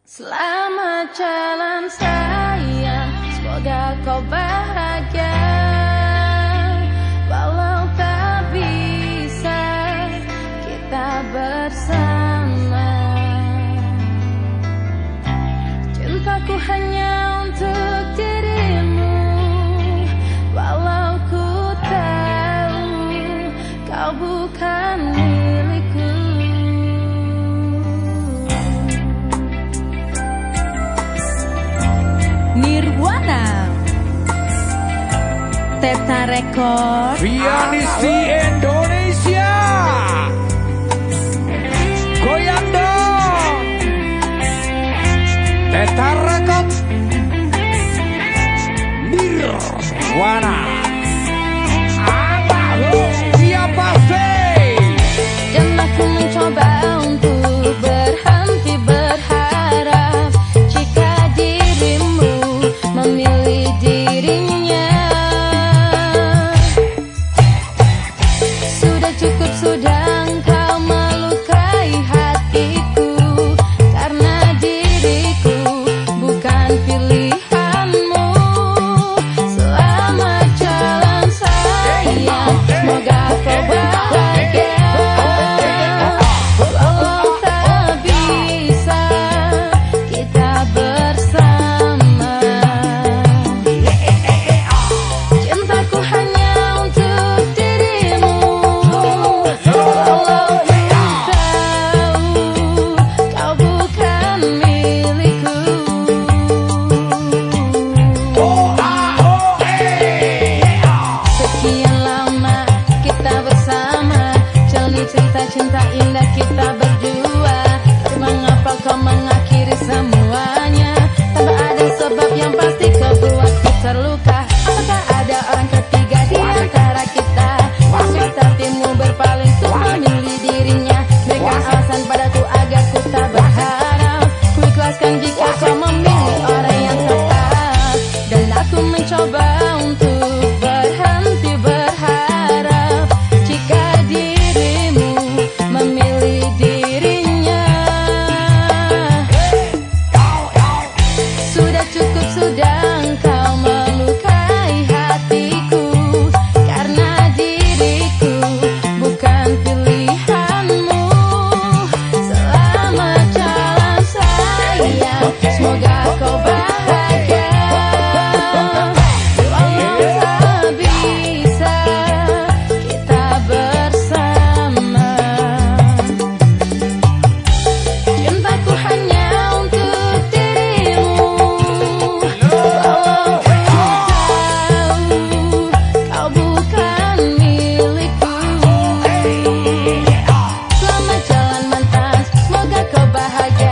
Selamat jalan sayang, semoga kau bahagia. Walau tak bisa kita bersama, cintaku hanya untuk dirimu. Walau ku tahu kau bukan milikku. Nirwana Teta Record Vianisti Indonesia, goyang dong Teta Record Nirwana. Siapa sih? Dan aku mencoba untuk berhenti berharap jika dirimu memilih dirinya. Sudah cukup, sudah engkau melukai hatiku, karena diriku bukan pilihanmu. Selamat jalan sayang, semoga kau bahagia. Walau tak bisa kita bersama, cintaku hanya untuk dirimu. Walau ku tahu kau bukan milikku. Sekian lama kita bersama, jalani cerita cinta indah kita berdua. Tapi mengapa kau mengakhiri semuanya tanpa ada sebab yang pasti kau buatku terluka? Apakah ada orang ketiga di antara kita? Maksud hatimu berpaling untuk memilih dirinya. Berikan alasan padaku agar ku tak berharap. Ku ikhlaskan jika kau memilih orang yang tepat. Dan aku mencoba untuk berhenti berharap jika dirimu memilih dirinya. Sudah cukup, sudah engkau melukai hatiku, karena diriku bukan pilihanmu. Selamat jalan sayang, semoga kau bahagia. Walau tak bisa kita bersama, cintaku hanya untuk dirimu. Walau ku tahu kau bukan milikku. Selamat jalan mantan, semoga kau bahagia.